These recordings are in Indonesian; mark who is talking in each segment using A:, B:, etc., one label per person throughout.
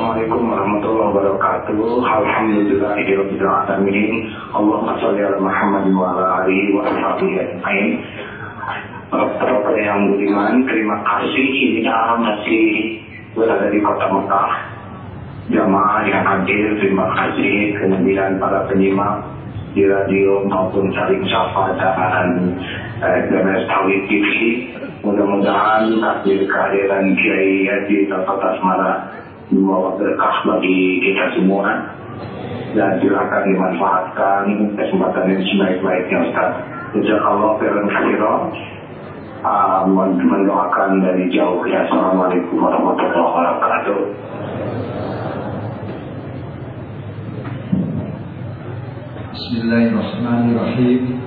A: Assalamualaikum warahmatullahi wabarakatuh. Alhamdulillahirabbil alamin. Allahumma shalli ala Muhammad wa ala alihi wa sahbihi ajmain. Bapak yang budiman, terima kasih kita masih berada di kota Mekah. Jamaah yang hadir, terima kasih. Kemudian para penyimak di radio maupun saling sapa dan SMS Tauhid TV. Mudah-mudahan takdir kehadiran Kiai Haji Taufik Asmara membawa berkah bagi kita semua, dan silakan dimanfaatkan kesempatan ini sebaik-baiknya Ustaz. Jazakallah khairan katsiran. Mendoakan dari jauh ya. Assalamualaikum warahmatullahi wabarakatuh.
B: Bismillahirrahmanirrahim.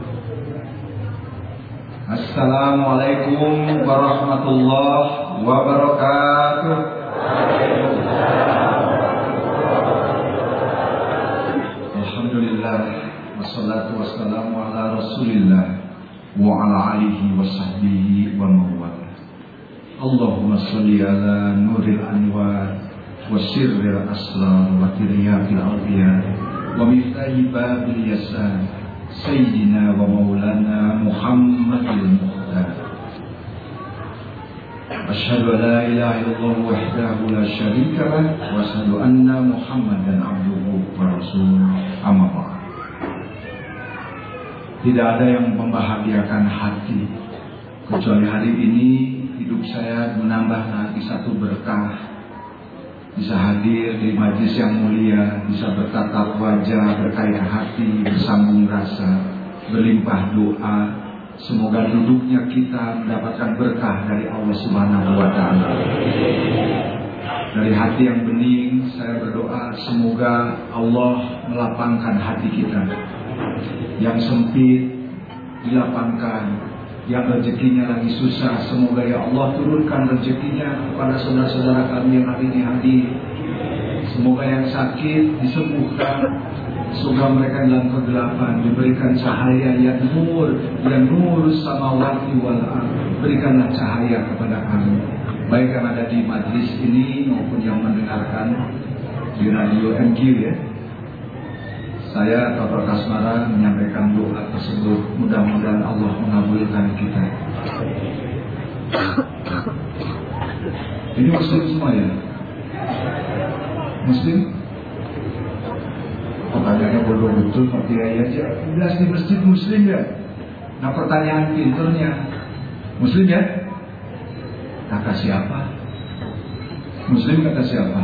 B: Assalamualaikum warahmatullahi wabarakatuh. Alhamdulillah, wassalatu wassalamu ala rasulillah wa ala alihi wa sahbihi wa mawala. Allahumma salli ala nuril anwar wa sirril asrar wa tiryaqil awliya wa miftahi babil yasan Sayyidina wa maulana Muhammadil Mukhtar. Asyhadu an la ilaha illallah wahdahu la syarika lah wa asyhadu anna Muhammadan abduhu wa rasuluh. Amma ba'd. Tidak ada yang membahagiakan hati kecuali hari ini hidup saya menambah lagi satu berkah. Bisa hadir di majlis yang mulia, bisa bertatap wajah, berkait hati, bersambung rasa, berlimpah doa. Semoga duduknya kita mendapatkan berkah dari Allah Subhanahu wa Ta'ala. Dari hati yang bening, saya berdoa semoga Allah melapangkan hati kita. Yang sempit dilapangkan, yang rezekinya lagi susah, semoga ya Allah turunkan rezekinya kepada saudara-saudara kami yang hari ini hadir. Semoga yang sakit disembuhkan, semoga mereka dalam kegelapan diberikan cahaya yang nur samawati wal ardh. Berikanlah cahaya kepada kami, baik yang ada di majlis ini maupun yang mendengarkan di radio MQ ya. Saya Taufik Asmara menyampaikan doa tersebut. Mudah-mudahan Allah mengabulkan kita. Ini Muslim semua ya? Muslim? Pertanyaannya bodoh betul, Pak Kiai aja. Jelas di masjid Muslim ya? Nah pertanyaan pinternya, Muslim ya? Kata siapa? Muslim kata siapa?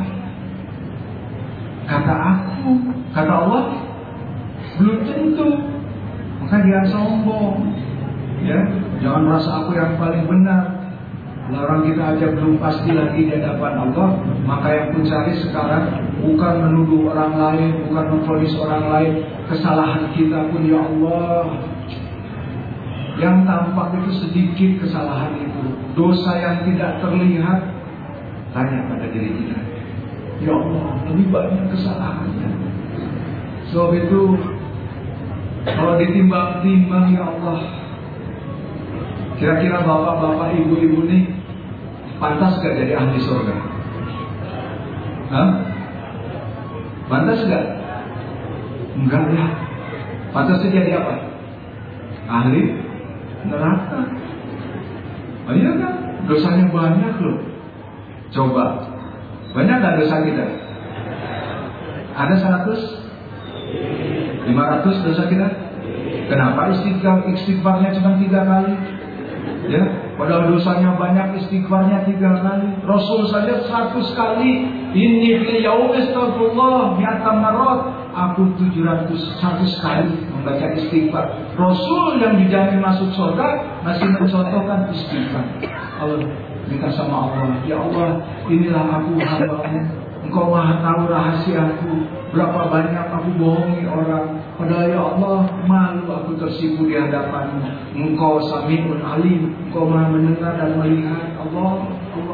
B: Kata aku. Kata Allah? Belum tentu. Maka dia sombong ya, jangan merasa aku yang paling benar. Kalau orang kita aja belum pasti lagi di hadapan Allah, maka yang pun cari sekarang bukan menuduh orang lain, bukan memvonis orang lain. Kesalahan kita pun ya Allah, yang tampak itu sedikit kesalahan itu, dosa yang tidak terlihat. Tanya pada diri kita, ya Allah, lebih banyak kesalahannya. Sebab itu kalau ditimbang-timbang ya Allah, kira-kira bapak-bapak, ibu-ibu nih pantas gak jadi ahli surga? Hah? Pantas gak? Enggak ya. Pantasnya jadi apa? Ahli neraka. Oh iya kan? Dosanya banyak loh. Coba, banyak gak dosa kita? Ada 100? 500 dosa kita? Kenapa istighfarnya cuma 3 kali? Ya, padahal dosanya banyak, istighfarnya 3 kali. Rasul saja 100 kali. Inni fil yaumi astaghfirullah mi'ata marrat. Aku 100 kali membaca istighfar. Rasul yang dijamin masuk surga masih mencontohkan istighfar. Allah minta sama Allah, ya Allah, inilah aku hamba-Mu. Engkau maha tahu rahasiaku, berapa banyak aku bohongi orang. Padahal ya Allah, malu aku tersipu di hadapan-Mu. Engkau Sami'un Alim, Engkau maha mendengar dan melihat. Allah,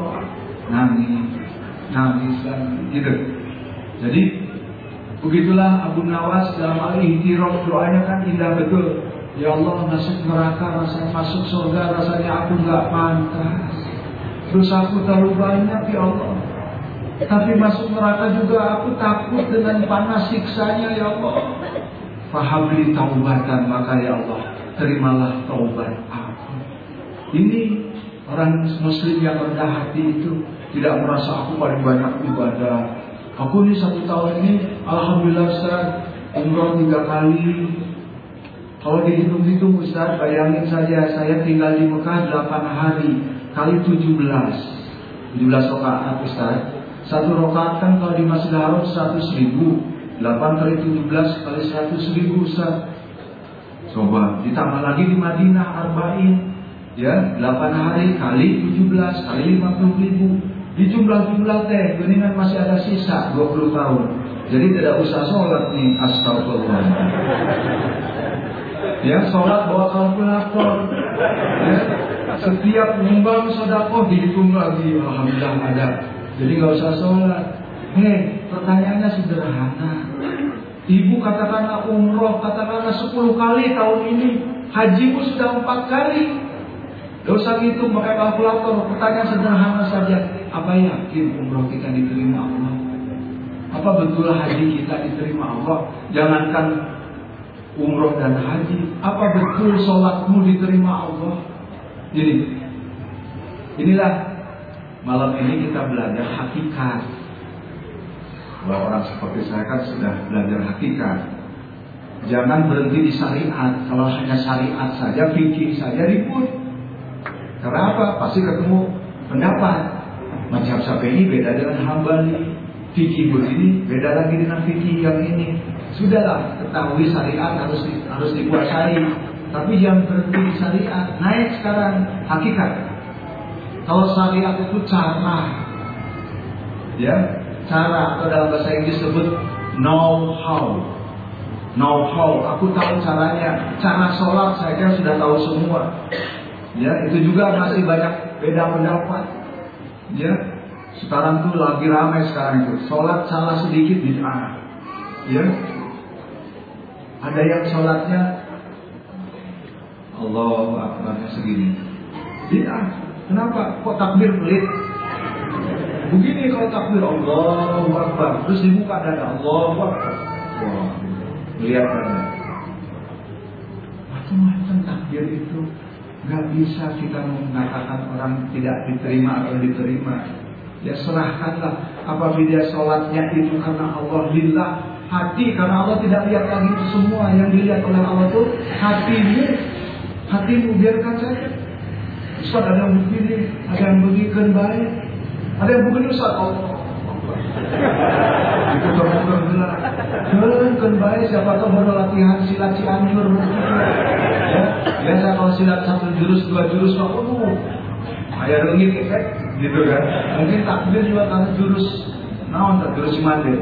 B: nangis dan gitu. Jadi begitulah Abu Nawas dalam al-ihtiram, doanya kan indah betul. Ya Allah, masuk neraka rasanya, masuk surga rasanya aku nggak pantas. Dosaku terlalu banyak ya Allah. Tapi masuk neraka juga aku takut dengan panas siksanya ya Allah. Fahabli taubatan, maka ya Allah terimalah taubat aku. Ini orang muslim yang rendah hati itu tidak merasa aku paling banyak ibadah. Aku ini 1 tahun ini alhamdulillah Ustaz umroh 3 kali. Kalau dihitung-hitung Ustaz, bayangin saja saya tinggal di Mekah 8 hari kali 17 rakaat Ustaz. 1 rakaat kan kalau di Masjidil Haram 100.000, 8 kali 17 kali 100.000 Ustaz. Coba ditambah lagi di Madinah arba'in, ya 8 hari kali 17 kali 50.000. Di jumlah-jumlah teh geningan masih ada sisa 20 tahun. Jadi tidak usah sholat nih, astagfirullah. Ya, sholat bawa kalkulator. Ya, setiap nyumbang sedekah dihitung lagi, alhamdulillah ada. Jadi nggak usah sholat. Pertanyaannya sederhana. Ibu katakanlah umroh, katakanlah 10 kali tahun ini, hajimu sudah 4 kali. Gak usah ngitung pakai kalkulator. Pertanyaan sederhana saja. Apa yakin umroh kita diterima Allah? Apa betul haji kita diterima Allah? Jangankan umroh dan haji, apa betul sholatmu diterima Allah? Inilah malam ini kita belajar hakikat. Kalau orang seperti saya kan sudah belajar hakikat. Jangan berhenti di syariat. Kalau hanya syariat saja, fikih saja ribut. Karena apa? Pasti ketemu pendapat. Mazhab Syafi'i beda dengan Hambali, fikih begini beda lagi dengan fikih yang ini. Sudahlah, ketahui syariat harus dikuasai. Tapi jangan berhenti di syariat. Naik sekarang hakikat. Kalau syariat itu cara, ya, cara atau dalam bahasa Inggris disebut know how. Aku tahu caranya. Cara sholat saya kan sudah tahu semua. Ya, itu juga masih banyak beda pendapat. Ya, sekarang tuh lagi ramai sekarang itu. Sholat salah sedikit bid'ah. Ya, ada yang sholatnya Allahu Akbarnya segini. Bid'ah. Kenapa? Kok takbir pelit? Begini kalau takbir Allahu Akbar, terus dibuka dada Allahu Akbar. Wah, lihat dada. Macam-macam takbir itu. Gak bisa kita mengatakan orang tidak diterima atau diterima. Ya serahkanlah. Apabila dia sholatnya itu karena Allah lillah, hati karena Allah tidak lihat lagi itu semua. Yang dilihat oleh Allah itu hatimu biarkan saja. Ustaz ada yang begini, ada yang begitu baik, ada yang begini Ustaz Allah. Itu terbuka kan baik, siapa tahu baru latihan silat Cianjur. Ya, biasa kalau silat 1 jurus 2 jurus ayah rengit efek gitu kan. Mungkin takbir juga karena jurus jurus Cimande.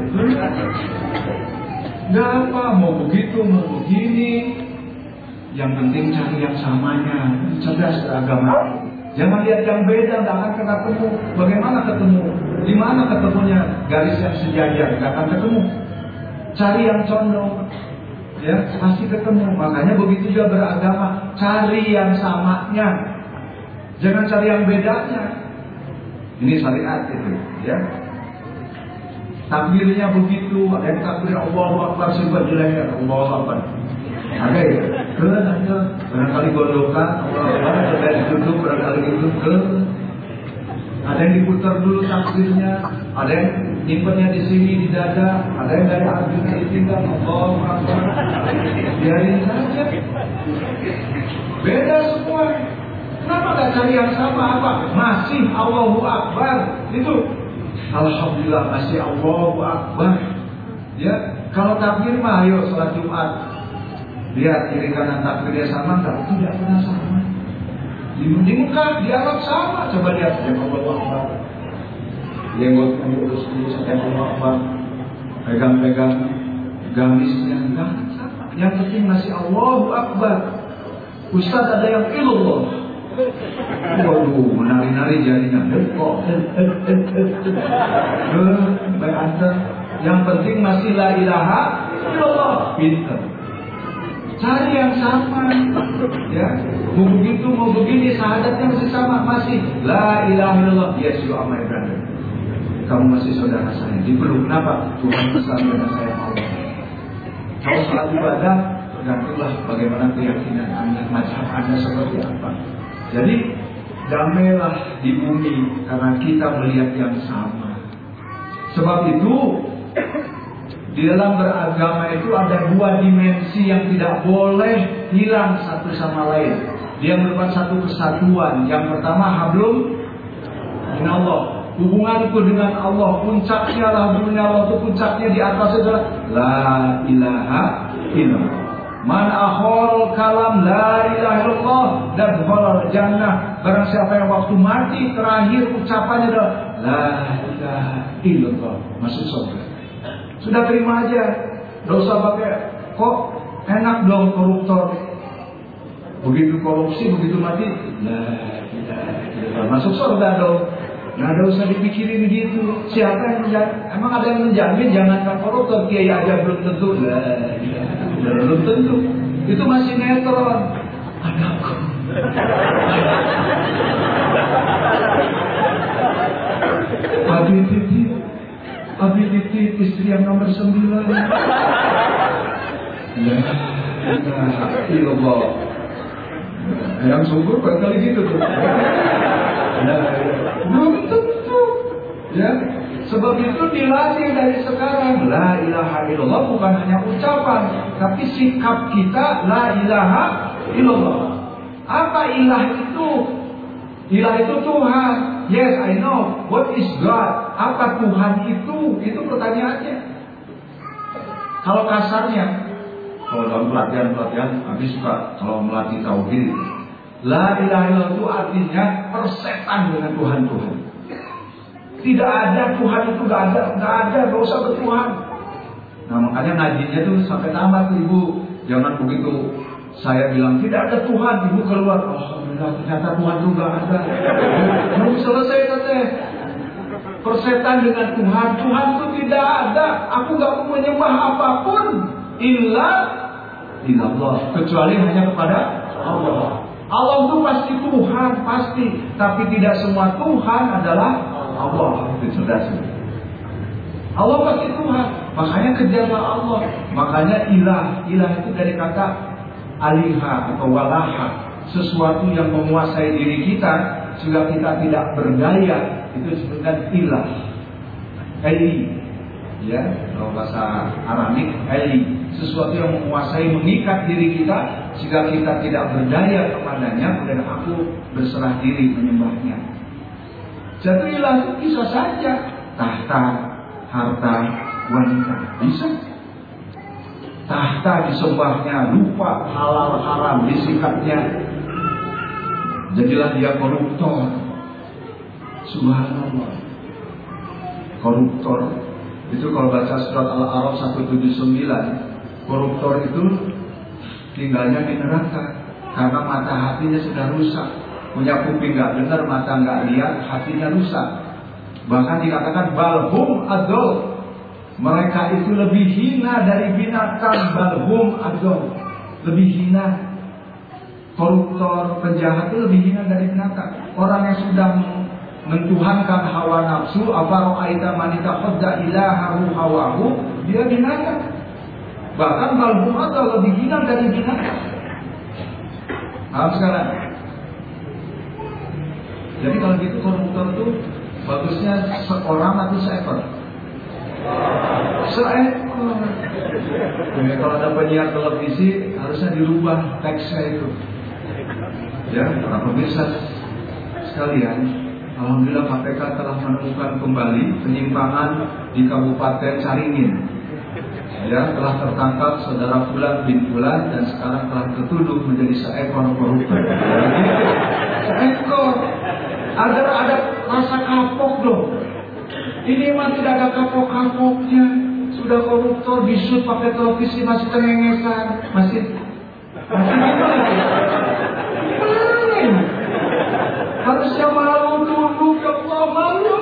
B: Gak apa, mau begitu mau begini. Yang penting cari yang samanya. Cerdas beragama. Jangan lihat yang beda, gak akan ketemu. Bagaimana ketemu? Di mana ketemunya? Garis yang sejajar, gak akan ketemu. Cari yang condong, ya pasti ketemu. Makanya begitu juga beragama, cari yang samanya, jangan cari yang bedanya. Ini syariat itu, ya. Takbirnya begitu, ada yang takbir Allahu Akbar sifat jeleknya Allahu Akbar. Ada ya, barangkali gondokan Allahu Akbar, ada yang duduk barangkali duduk ada yang diputar dulu takbirnya, ada yang nyimpennya di sini di dada, ada yang dari arjuna ditinggal Allahu Akbar. Biarin saja. Beda semua. Kenapa gak cari yang sama? Apa? Masih Allahu Akbar. Itu alhamdulillah masih Allahu Akbar. Ya, kalau takbir mah ayo salat Jumat. Lihat kiri kanan takbirnya sama enggak? Tidak pernah sama. Di Mekah, di Arab sama. Coba lihat yang Allahu Akbar. Jenggotnya diurus-urus sampai Allahu Akbar. Pegang-pegang garisnya enggak sama. Yang penting masih Allahu Akbar. Ustaz ada yang illallah. Waduh, menari-nari jadinya. Baik antar. Yang penting masih la ilaha illallah. Pinter. Cari yang sama, ya. Mau begitu, mau begini, syahadatnya masih sama, masih la ilaha illallah. Yes, you are my brother. kamu masih saudara saya. Dipeluk. Kenapa? Tuhan besar dan saya Allah. Kalau saat ibadah, tergantunglah bagaimana keyakinan Anda, mazhab Anda seperti apa. Jadi damailah di bumi karena kita melihat yang sama. Sebab itu di dalam beragama itu ada dua dimensi yang tidak boleh hilang satu sama lain. Dia merupakan satu kesatuan. Yang pertama hablum minallah, hubunganku dengan Allah. Puncaknya lah hubungannya Allah itu, puncaknya di atas adalah la ilaha illallah. Man akhol kalam la ilaha illallah dan khalal jannah. Barang siapa yang waktu mati terakhir ucapannya adalah la ilaha illallah, masuk surga. Sudah terima aja, dosa pakai kok enak dong koruptor. Begitu korupsi, begitu mati, la ilaha illallah, masuk surga dong. Nah, ada usah dipikirin gitu. Siapa yang menjamin? Emang ada yang menjamin? Jangankan koruptor, kiai aja belum tentu. Belum tentu. Itu masih netron. Anakku. Abi titip istri yang nomor 9. Ya, illallah. Yang subur kali gitu tuh. Belum tentu. Ya, sebab itu dilatih dari sekarang. La ilaha illallah bukan hanya ucapan, tapi sikap kita la ilaha illallah. Apa ilah itu? Ilah itu Tuhan. Yes, I know. What is God? Apa Tuhan itu? Itu pertanyaannya. Kalau kasarnya, kalau dalam pelatihan, habis suka kalau melatih tauhid. La ilaha illallah itu artinya persetan dengan Tuhan. Tidak ada Tuhan itu, gak ada, gak usah bertuhan. Nah makanya ngajinya tuh sampai tamat ibu. Jangan begitu saya bilang tidak ada Tuhan, ibu keluar, alhamdulillah ternyata Tuhan itu gak ada. Belum selesai teteh. Persetan dengan Tuhan itu tidak ada. Aku gak mau menyembah apapun illallah, kecuali hanya kepada Allah. Allah itu pasti Tuhan, pasti. Tapi tidak semua Tuhan adalah Allah. Itu cerdas. Allah pasti Tuhan. Makanya kejarlah Allah. Makanya ilah itu dari kata aliha atau walaha. Sesuatu yang menguasai diri kita sehingga kita tidak berdaya. Itu disebutkan ilah. Eli. Ya, kalau bahasa Aramik, eli. Sesuatu yang menguasai, mengikat diri kita sehingga kita tidak berdaya kepadanya, kemudian aku berserah diri menyembahnya. Jadi ilah itu bisa saja tahta, harta, wanita, bisa. Tahta disembahnya, lupa halal haram disikapnya, jadilah dia koruptor. Subhanallah. Koruptor itu kalau baca surat Al-A'raf 179, koruptor itu tinggalnya di neraka karena mata hatinya sudah rusak. Punya kuping gak dengar, mata gak lihat, hatinya rusak. Bahkan dikatakan balhum adol, mereka itu lebih hina dari binatang. Balhum adol, lebih hina. Koruptor, penjahat itu lebih hina dari binatang. Orang yang sudah mentuhankan hawa nafsu, afaro'aita manita khudda ilahahu hawahu, dia binatang. Bahkan balhum adol lebih hina dari binatang. Paham sekarang? Jadi kalau gitu koruptor itu bagusnya seorang atau seekor? Seekor. Jadi kalau ada penyiar televisi harusnya dirubah teksnya itu. Ya, para pemirsa sekalian, alhamdulillah KPK telah menemukan kembali penyimpangan di Kabupaten Caringin. Ya, telah tertangkap saudara Fulan bin Fulan dan sekarang telah tertuduh menjadi seekor koruptor. Seekor. Agar ada rasa kapok dong. Ini mah tidak ada kapok-kapoknya. Sudah koruptor, disut pakai televisi masih tengengesan, masih gimana? Harusnya malu dulu, ya Allah, malu.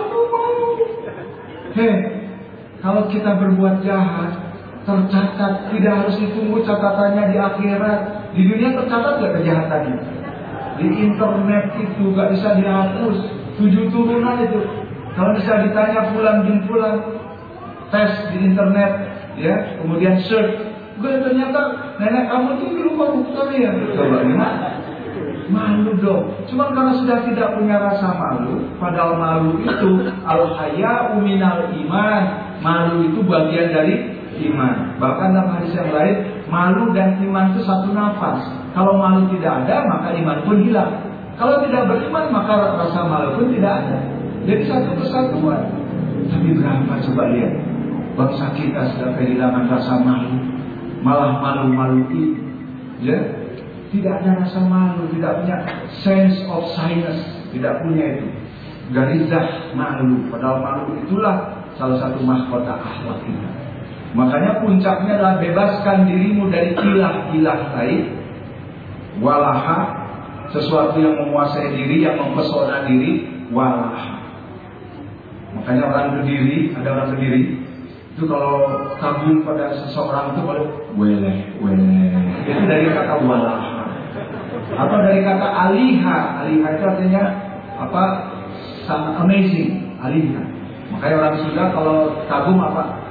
B: Kalau kita berbuat jahat, tercatat, tidak harus ditunggu catatannya di akhirat. Di dunia tercatat gak kejahatannya? Di internet itu gak bisa dihapus. 7 turunan itu. Kalau misalnya ditanya fulan bin fulan, tes di internet, ya, kemudian search, gue ternyata nenek kamu tuh dulu koruptor ya. Coba gimana? Malu dong. Cuma karena sudah tidak punya rasa malu, padahal malu itu al-haya'u minal iman. Malu itu bagian dari iman. Bahkan dalam hadis yang lain, malu dan iman itu satu nafas. Kalau malu tidak ada, maka iman pun hilang. Kalau tidak beriman, maka rasa malu pun tidak ada. Jadi satu kesatuan. Tapi berapa coba lihat, bangsa kita sudah kehilangan rasa malu, malah malu-maluin, ya. Tidak ada rasa malu, tidak punya sense of shyness, tidak punya itu. Garizah malu, padahal malu itulah salah satu mahkota akhlak kita. Makanya puncaknya adalah bebaskan dirimu dari ilah-ilah lain, walaha, sesuatu yang menguasai diri, yang mempesona diri, walaha. Makanya orang Kediri, ada orang Kediri itu kalau kagum pada seseorang itu kalau weleh, itu dari kata walaha. Atau dari kata aliha. Aliha itu artinya apa? Sangat amazing. Aliha. Makanya orang Sunda kalau kagum apa?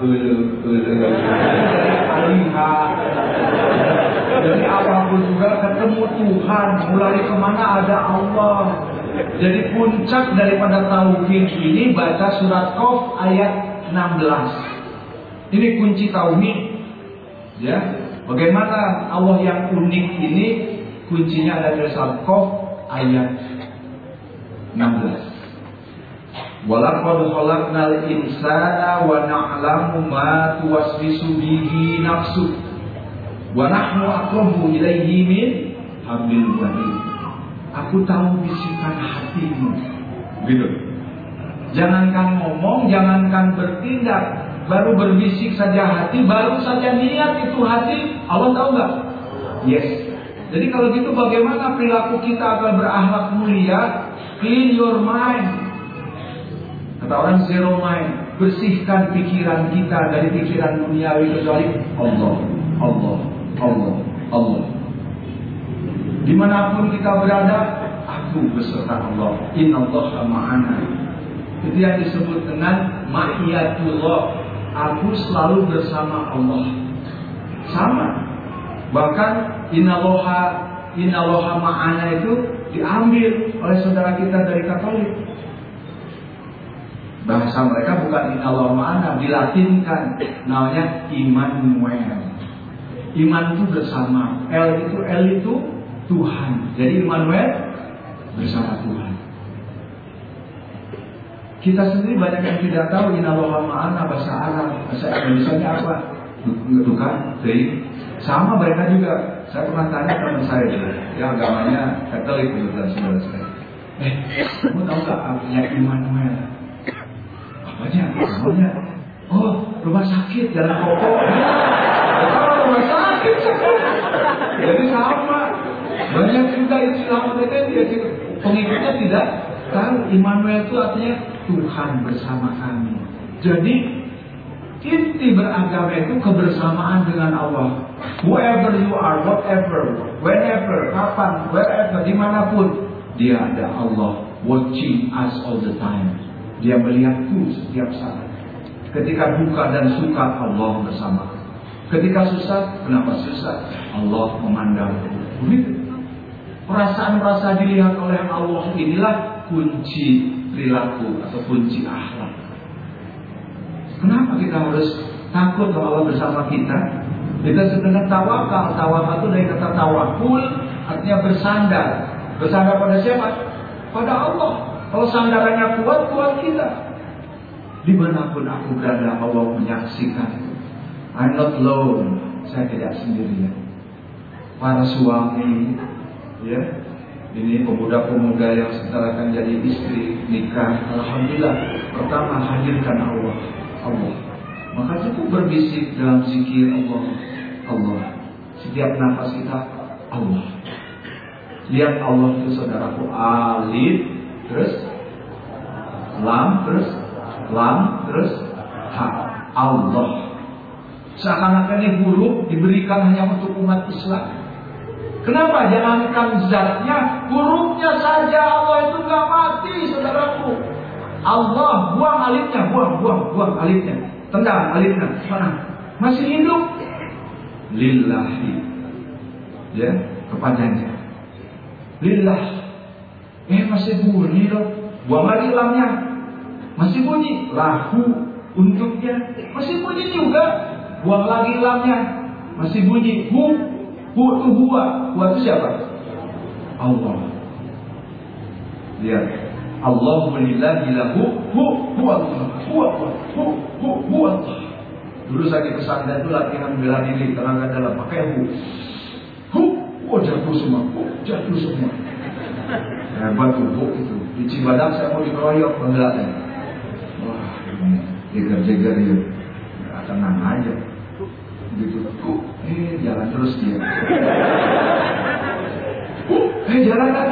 B: Aliha. Jadi apapun juga ketemu Tuhan, mulai kemana ada Allah. Jadi puncak daripada tauhid ini baca surat Qaf ayat 16. Ini kunci tauhid. Ya. Bagaimana Allah yang unik ini? Kuncinya ada di surat Qaf ayat 16. Walaqad khalaqnal insana wa na'lamu ma tuwaswisu bihi nafsu wa nahnu aqrabu ilaihi min hablil warid. Aku tahu bisikan hatimu. Gitu. Jangankan ngomong, jangankan bertindak, baru berbisik saja hati, baru saja niat itu hati, Allah tahu nggak? Yes. Jadi kalau gitu bagaimana perilaku kita agar berakhlak mulia? Clean your mind. Kata orang zero mind. Bersihkan pikiran kita dari pikiran duniawi kecuali Allah, Allah, Allah, Allah. Dimanapun kita berada, aku beserta Allah. Innallaha ma'ana. Itu yang disebut dengan ma'iyatullah. Aku selalu bersama Allah. Sama. Bahkan Innallaha ma'ana itu diambil oleh saudara kita dari Katolik. Bahasa mereka bukan Innallaha ma'ana, dilatinkan namanya Immanuel. Iman itu bersama. L itu Tuhan. Jadi Immanuel bersama Tuhan. Kita sendiri banyak yang tidak tahu Innallaha ma'ana bahasa Arab, bahasa Indonesia apa? Bukan, sama mereka juga. Saya pernah tanya teman saya, yang agamanya Katolik dan saudara saya. Kamu tahu nggak artinya Immanuel? Apanya? Namanya? Oh, rumah sakit, jalan pokok. Rumah sakit. Jadi sama. Banyak juga istilah mereka dia pengikutnya tidak tahu Immanuel itu artinya Tuhan bersama kami. Jadi inti beragama itu kebersamaan dengan Allah. Whoever you are, whatever, whenever, kapan, wherever, dimanapun, dia ada Allah watching us all the time. Dia melihatku setiap saat. Ketika duka dan suka, Allah bersama. Ketika susah, kenapa susah? Allah memandangku. Begitu. Perasaan-perasaan dilihat oleh Allah inilah kunci perilaku atau kunci akhlak. Kenapa kita harus takut kalau Allah bersama kita? Kita sedang tawakal. Tawakal itu dari kata tawakul, artinya bersandar. Bersandar pada siapa? Pada Allah. Kalau sandarannya kuat, kuat kita. Dimanapun aku berada, Allah menyaksikan. I'm not alone. Saya tidak sendirian. Para suami, ya, ini pemuda-pemuda yang sebentar akan jadi istri, nikah. Alhamdulillah, pertama hadirkan Allah. Allah. Maka cukup berbisik dalam zikir Allah. Allah. Setiap nafas kita Allah. Lihat Allah itu saudaraku, alif, terus lam, terus lam, terus ha. Allah. Seakan-akan ini huruf diberikan hanya untuk umat Islam. Kenapa? Jangankan zatnya, hurufnya saja Allah itu gak mati, saudaraku. Allah, buang alifnya, buang alifnya. Tendang alifnya. Mana? Masih hidup. Lillahi. Ya, kepadanya. Lillah. Masih bunyi loh. Buang lagi lamnya. Masih bunyi. Lahu, untuknya. Masih bunyi juga. Buang lagi lamnya. Masih bunyi. Hu itu huwa. Huwa itu siapa? Allah. Lihat. Allahu lillahi lahu huwa Allah. Huwa Allah. Dulu saya pesantren itu latihan bela diri tenaga dalam pakai jatuh semua. Hebat tuh itu. Di Cibadak saya mau dikeroyok penggelatnya. Wah, jeger-jeger ya. Tenang aja. Gitu. Jalan terus dia. Jalan lagi.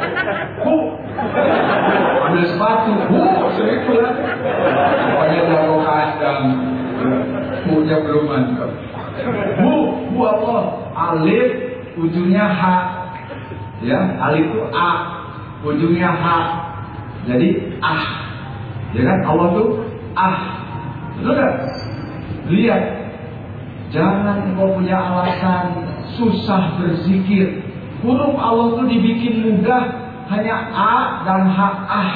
B: Ambil sepatu. Saya pulang. Pokoknya jago kandang. Punya belum mantap. Allah. Alif ujungnya H. Ya, alif itu A. Ujungnya H. Jadi Ya kan? Allah itu Betul kan? Lihat. Jangan kau punya alasan susah berzikir. Huruf Allah itu dibikin mudah, hanya A dan H.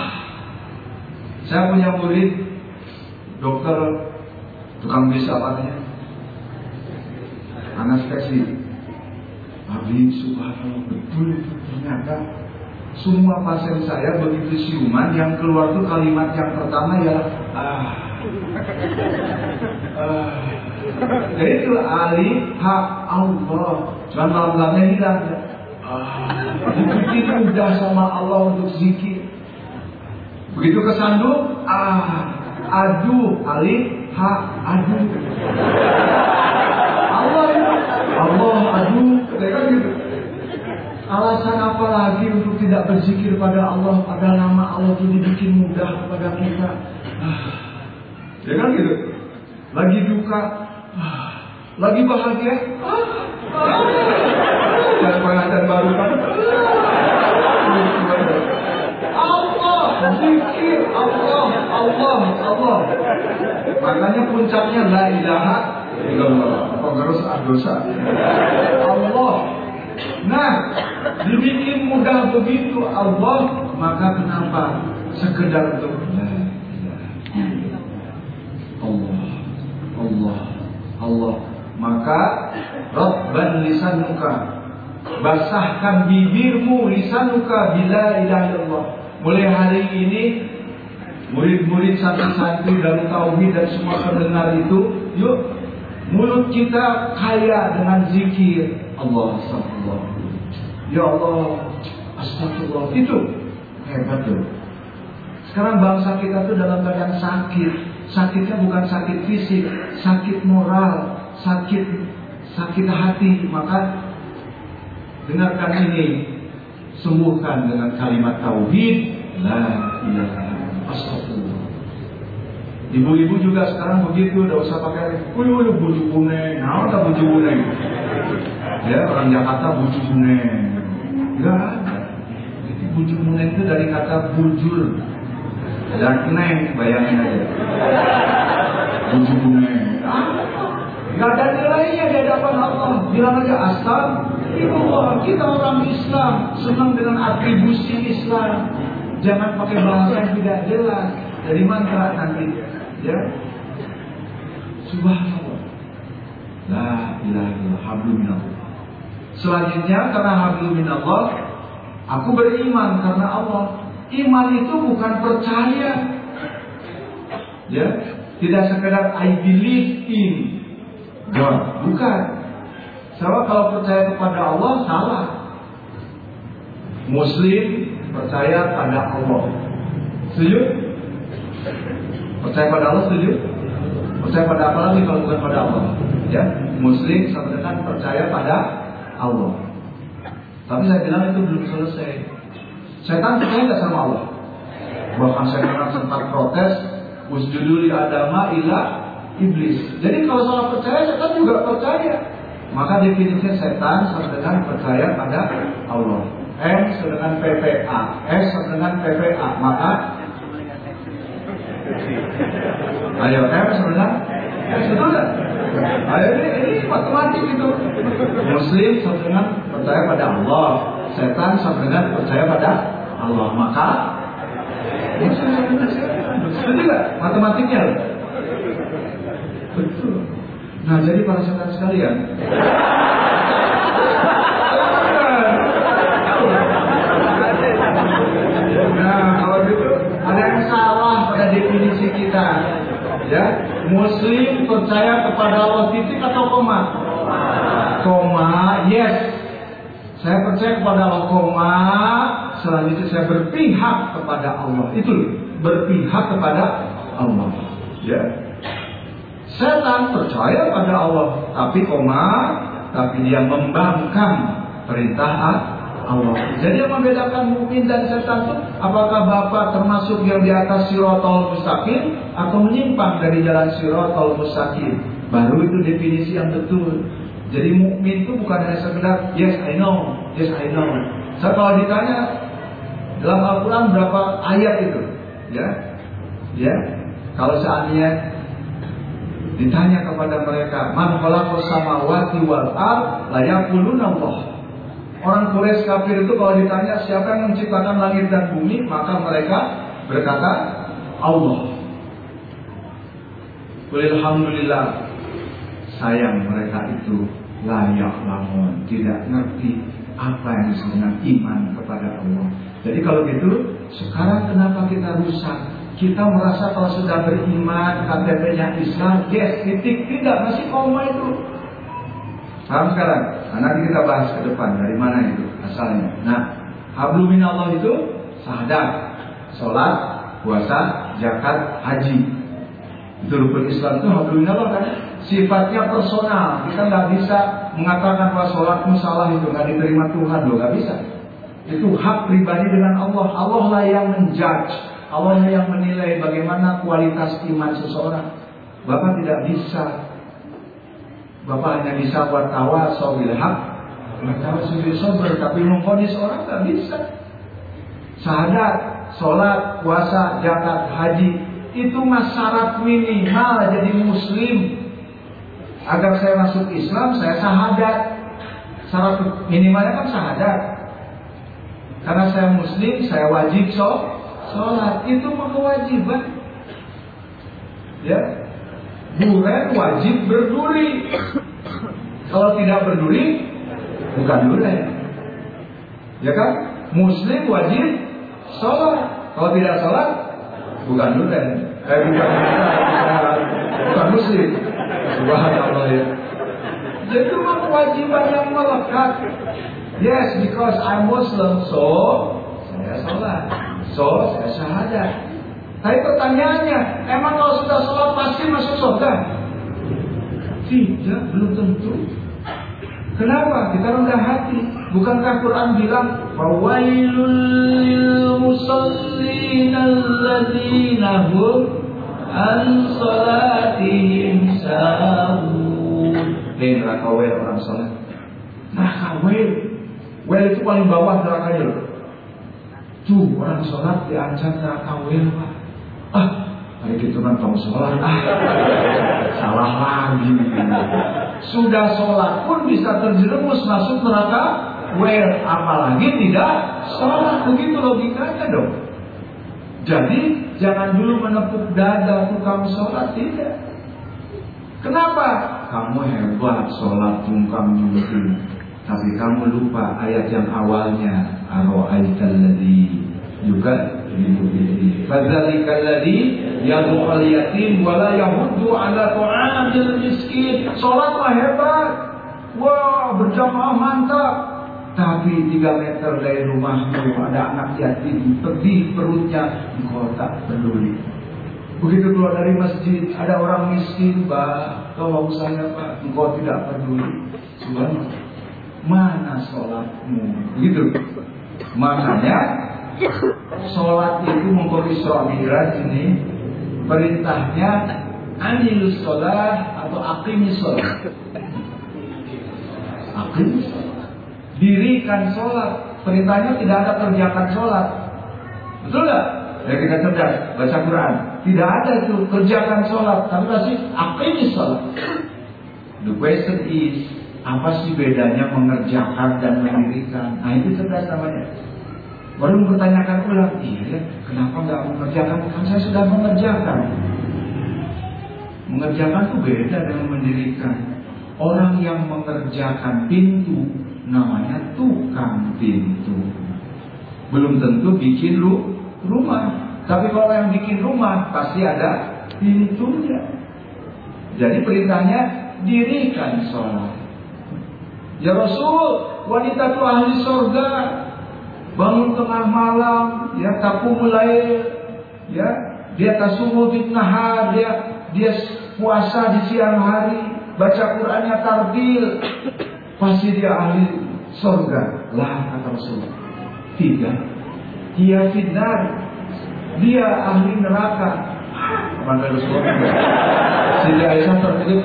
B: Saya punya murid dokter tukang bisa katanya anestesi. Habib, subhanallah, betul itu ternyata semua pasien saya begitu siuman yang keluar itu kalimat yang pertama ya jadi itu alif ha Allah. Jangan malam-malamnya hilang ya. Dibikin mudah sama Allah untuk zikir. Begitu kesandung aduh alif ha aduh. Allah aduh, kan gitu. Alasan apa lagi untuk tidak berzikir pada Allah, pada nama Allah itu dibikin mudah kepada kita. Ya kan gitu. Lagi duka, lagi bahagia, dan pengantin baru kan. Allah, zikir Allah. Makanya puncaknya la ilaha illallah. Pengerus dosa. Allah. Nah, dibikin mudah begitu Allah, maka kenapa sekedar untuk Allah. Maka Rabban lisanuka, basahkan bibirmu lisanuka bila ilaha illallah. Mulai hari ini murid-murid santri-santri dari tauhid dan semua pendengar itu, yuk mulut kita kaya dengan zikir Allah, astagfirullah. Ya Allah, astagfirullah. Itu hebat tuh. Sekarang bangsa kita tuh dalam keadaan sakit. Sakitnya bukan sakit fisik, sakit moral, sakit hati. Maka dengarkan ini, sembuhkan dengan kalimat tauhid, la ilaha astagfirullah. Ibu-ibu juga sekarang begitu, udah usah pakai buju kuning. Nah, udah buju kuning. Ya, orang Jakarta buju kuning. Enggak ada. Jadi buju kuning itu dari kata bujur. Dan neng, bayangin aja. Buju kuning. Enggak ada nilainya di hadapan Allah. Bilang aja astagfirullah. Kita orang Islam senang dengan atribusi Islam. Jangan pakai bahasa yang tidak jelas. Dari mantra nanti. Ya, subhanallah, la ilaha illallah, hablum minallah. Selanjutnya karena hablum minallah, aku beriman karena Allah. Iman itu bukan percaya, ya, tidak sekedar I believe in God, bukan. Sama kalau percaya kepada Allah salah. Muslim percaya pada Allah, setuju? Percaya pada Allah, setuju? Percaya pada apa lagi kalau bukan pada Allah? Ya, Muslim sama dengan percaya pada Allah. Tapi saya bilang itu belum selesai. Setan percaya nggak sama Allah? Bahkan setan sempat protes, usjudu li adama ila iblis. Jadi kalau salah percaya, setan juga percaya. Maka definisinya setan sama dengan percaya pada Allah. M sama dengan PPA, S sama dengan PPA. Maka Ayo, sebenarnya. Betul nggak? Ayo, ini matematik itu. Muslim sama dengan percaya pada Allah, setan sama dengan percaya pada Allah. Maka betul nggak matematiknya? Betul. Nah, jadi para setan sekalian, nah kalau gitu ada yang salah pada definisi kita. Ya, Muslim percaya kepada Allah titik atau koma? Koma, yes. Saya percaya kepada Allah, koma. Selanjutnya saya berpihak kepada Allah. Itu berpihak kepada Allah. Ya. Setan percaya pada Allah, tapi koma, tapi dia membangkang perintah Allah. Jadi yang membedakan mukmin dan setan itu, apakah Bapak termasuk yang di atas Shiratal Mustaqim atau menyimpang dari jalan Shiratal Mustaqim? Baru itu definisi yang betul. Jadi mukmin itu bukan hanya sekedar yes I know, yes I know. Saya kalau ditanya dalam Al-Quran berapa ayat itu, ya. Kalau seandainya ditanya kepada mereka, man khalaqas samawati wal ard, la yaquluna Allah. Orang Quraisy kafir itu kalau ditanya siapa yang menciptakan langit dan bumi, maka mereka berkata Allah. Alhamdulillah. Sayang mereka itu layak lamun, tidak ngerti apa yang disebut iman kepada Allah. Jadi kalau gitu, sekarang kenapa kita rusak? Kita merasa kalau sudah beriman, KTP-nya Islam, yes, titik, tidak, masih koma itu. Paham sekarang? Nah, nanti kita bahas ke depan dari mana itu asalnya. Nah, hablum minallah itu syahadat, sholat, puasa, zakat, haji. Itu rukun Islam itu hablum minallah kan? Sifatnya personal. Kita nggak bisa mengatakan bahwa sholatmu salah itu nggak diterima Tuhan, loh, nggak bisa. Itu hak pribadi dengan Allah. Allah lah yang menjudge, Allah lah yang menilai bagaimana kualitas iman seseorang. Bapak tidak bisa. Bapak hanya bisa buat tawasul bil haq, tawasul bil sabr, tapi mengvonis orang tak bisa. Syahadat, sholat, puasa, zakat, haji itu syarat minimal jadi muslim. Agar saya masuk Islam, saya syahadat. Syarat minimalnya kan syahadat. Karena saya muslim, saya wajib sholat. Itu kewajiban. Ya. Duren wajib berduri. Kalau tidak berduri, bukan duren. Ya kan? Muslim wajib sholat. Kalau tidak sholat, bukan duren. Bukan muslim. Subhanallah ya. Jadi itu kewajiban yang melekat. Yes, because I'm Muslim, so saya sholat, so saya syahadat. Tapi pertanyaannya, emang kalau sudah sholat pasti masuk surga? Tidak, belum tentu. Kenapa? Kita rendah hati. Bukankah Quran bilang, "Fawailul lil musallin alladzina hum an salatihim sahun." Neraka wel orang sholat. Neraka wel. Wel itu paling bawah nerakanya loh. Tuh orang sholat diancam neraka wel, Pak. Hari itu kan kamu sholat, salah lagi. Sudah sholat pun bisa terjerumus masuk neraka well, apalagi tidak sholat. Begitu logikanya dong. Jadi jangan dulu menepuk dada tukang sholat, tidak. Kenapa? Kamu hebat sholat tungkang nyumping, tapi kamu lupa ayat yang awalnya, aro'aital ladzi juga fadzalika alladzi yad'ul yatim wa la yahuddu ala ta'amil miskin. Salat mah hebat. Wah, berjamaah mantap. Tapi 3 meter dari rumahmu ada anak yatim, pedih perutnya, engkau tak peduli. Begitu keluar dari masjid, ada orang miskin, Pak, tolong saya, Pak, engkau tidak peduli. Subhanallah. Mana salatmu? Begitu. Makanya sholat itu mengkor Isra Mi'raj ini perintahnya anilus sholat atau aqimis sholat. Aqimis sholat, dirikan sholat. Perintahnya tidak ada kerjakan sholat. Betul nggak? Ya kita cerdas baca Quran. Tidak ada itu kerjakan sholat, tapi masih aqimis sholat. The question is, apa sih bedanya mengerjakan dan mendirikan? Nah itu cerdas namanya. Baru mempertanyakan ulang, iya kenapa nggak mengerjakan? Kan saya sudah mengerjakan. Mengerjakan itu beda dengan mendirikan. Orang yang mengerjakan pintu namanya tukang pintu. Belum tentu bikin rumah. Tapi kalau yang bikin rumah pasti ada pintunya. Jadi perintahnya dirikan sholat. Ya Rasul, wanita itu ahli surga. Bangun tengah malam, ya taqumul lail, ya dia tasumu bin nahar, dia puasa di siang hari, baca Qur'annya tartil, pasti dia ahli surga. Lah kata Rasul, tidak, dia finnar, dia ahli neraka. Mana Rasulullah? Siti Aisyah terkejut.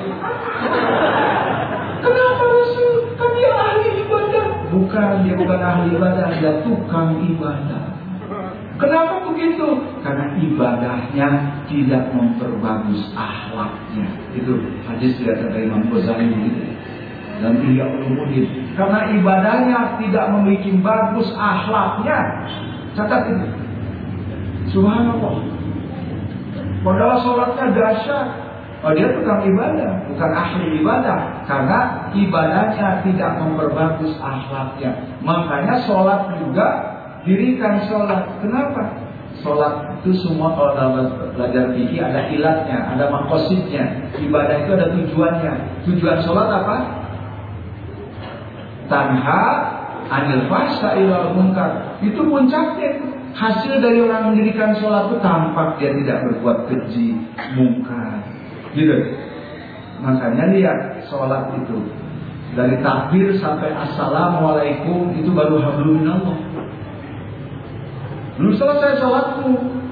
B: Kenapa Rasul? Kan dia ahli ibadah. Bukan, dia bukan ahli ibadah, dia tukang ibadah. Kenapa begitu? Karena ibadahnya tidak memperbagus akhlaknya. Itu hadis dari Imam Ghazali begitu. Dan Ihya Ulumuddin. Karena ibadahnya tidak membuat bagus akhlaknya. Catat itu. Subhanallah. Padahal sholatnya dahsyat. Oh, dia tukang ibadah, bukan ahli ibadah. Karena ibadahnya tidak memperbagus akhlaknya. Makanya sholat juga dirikan sholat. Kenapa? Sholat itu semua kalau dalam belajar fikih ada ilatnya, ada maqasidnya. Ibadah itu ada tujuannya. Tujuan sholat apa? Tanha anil fahsya'i wal munkar. Itu puncaknya. Hasil dari orang mendirikan sholat itu tampak dia tidak berbuat keji, mungkar, gitu. Makanya lihat sholat itu dari takbir sampai assalamualaikum itu baru hablum minallah. Belum selesai sholatmu.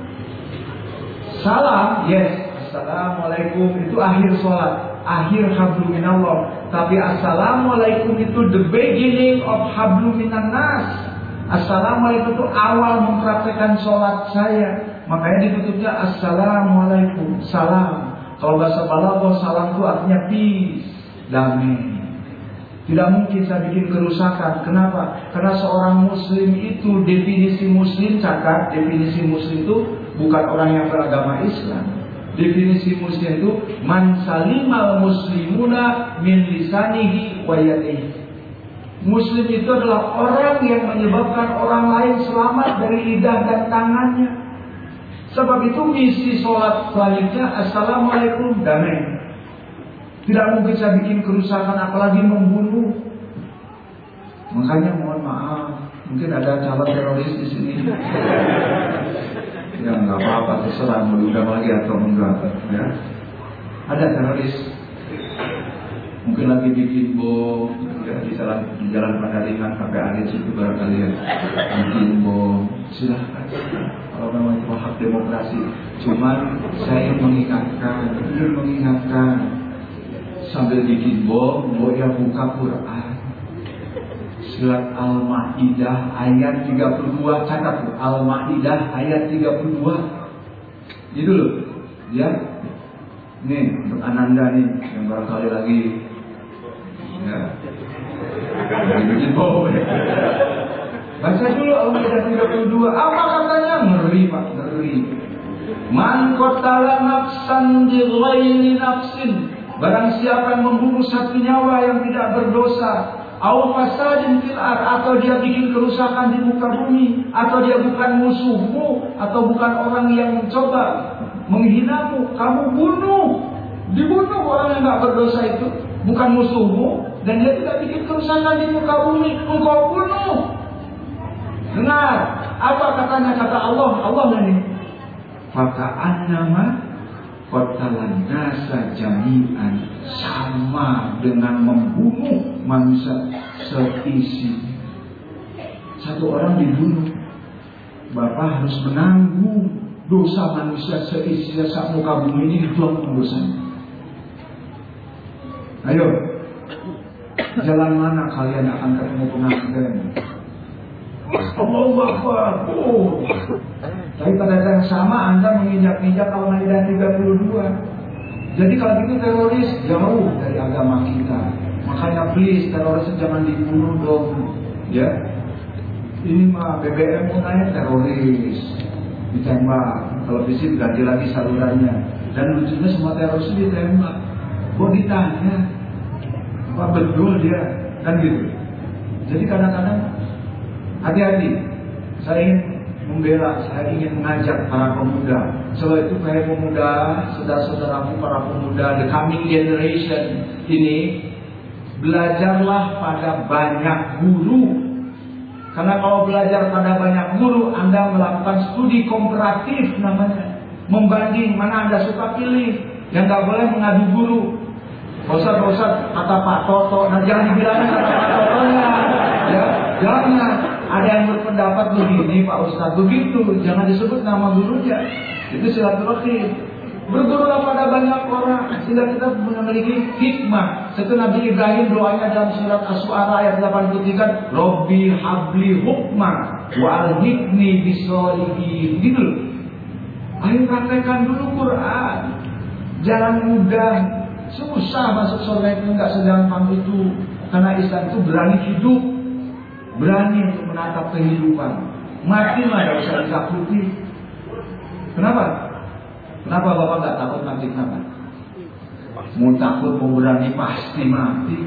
B: Salam, yes, assalamualaikum itu akhir sholat, akhir hablum minallah. Tapi assalamualaikum itu the beginning of hablum minan nas. Assalamualaikum itu awal mempraktekkan sholat saya. Makanya ditutupnya assalamualaikum, salam. Kalau bahasa Balaghah salam itu artinya peace, damai. Tidak mungkin saya bikin kerusakan. Kenapa? Karena seorang muslim itu definisi muslim, catat, definisi muslim itu bukan orang yang beragama Islam. Definisi muslim itu man salimal muslimuna min lisanihi wa yadihi. Muslim itu adalah orang yang menyebabkan orang lain selamat dari lidah dan tangannya. Sebab itu misi sholat selanjutnya assalamualaikum, damai. Tidak mungkin saya bikin kerusakan apalagi membunuh. Makanya mohon maaf, mungkin ada calon teroris di sini. Ya nggak apa-apa, terserah mau diundang lagi atau enggak. Ya. Ada teroris. Mungkin lagi bikin bom ya, di jalan Pandaringan sampai akhir situ barangkali ya, bikin bom. Silahkan kalau memang itu hak demokrasi. Cuman saya ingin mengingatkan sambil bikin bom, boleh buka Quran. Surat Al-Maidah ayat 32, catat Al-Maidah ayat 32. Itu loh, ya. Nih untuk Ananda nih yang barangkali lagi ya bikin bom. Baca dulu Al-Maidah 32. Apa katanya? Ngeri Pak, ngeri. Man qatala nafsan bi ghairi nafsin. Barang siapa yang membunuh satu nyawa yang tidak berdosa, au fasadin fil ard, atau dia bikin kerusakan di muka bumi, atau dia bukan musuhmu, atau bukan orang yang mencoba menghinamu, kamu bunuh. Dibunuh orang yang tidak berdosa itu, bukan musuhmu, dan dia tidak bikin kerusakan di muka bumi, engkau bunuh. Dengar, apa katanya, kata Allah ini. Maka annama qatalan nasa jami'an, sama dengan membunuh manusia seisi. Satu orang dibunuh, Bapak harus menanggung dosa manusia seisi saat muka bumi ini dibuang dosanya. Ayo, jalan mana kalian akan ketemu pengantin? Allahu Akbar. Tapi pada saat yang sama Anda menginjak-injak Al-Maidah 32. Jadi kalau gitu teroris jauh dari agama kita. Makanya please teroris jangan dibunuh dong. Ya. Ini mah BBM mau naik teroris ditembak, televisi ganti lagi salurannya. Dan lucunya semua teroris ditembak. Kok ditanya apa betul dia, kan gitu. Jadi kadang-kadang hati-hati. Saya ingin membela, saya ingin mengajak para pemuda. Sebab itu para pemuda, saudara-saudaraku para pemuda, the coming generation ini, belajarlah pada banyak guru. Karena kalau belajar pada banyak guru, Anda melakukan studi komparatif namanya. Membanding mana Anda suka pilih. Yang gak boleh mengadu guru. Ustaz, kata Pak Toto, nah jangan dibilangin kata Pak Totonya. Ya, jangan. Ada yang berpendapat begini Pak Ustaz, begitu. Jangan disebut nama gurunya. Itu silaturahim. Bergurulah pada banyak orang sehingga kita memiliki hikmah. Seperti Nabi Ibrahim doanya dalam surat Asy-Syu'ara ayat 83, Robbi habli hukman wa alhiqni bis-sholihin. Gitu loh. Ayo praktekkan dulu Quran. Jalan mudah. Susah masuk surga itu enggak segampang itu. Karena Islam itu berani hidup, berani untuk menatap kehidupan. Mati mah tidak usah ditakuti. Kenapa? Kenapa Bapak nggak takut mati? Kenapa? Mau takut, mau berani pasti mati.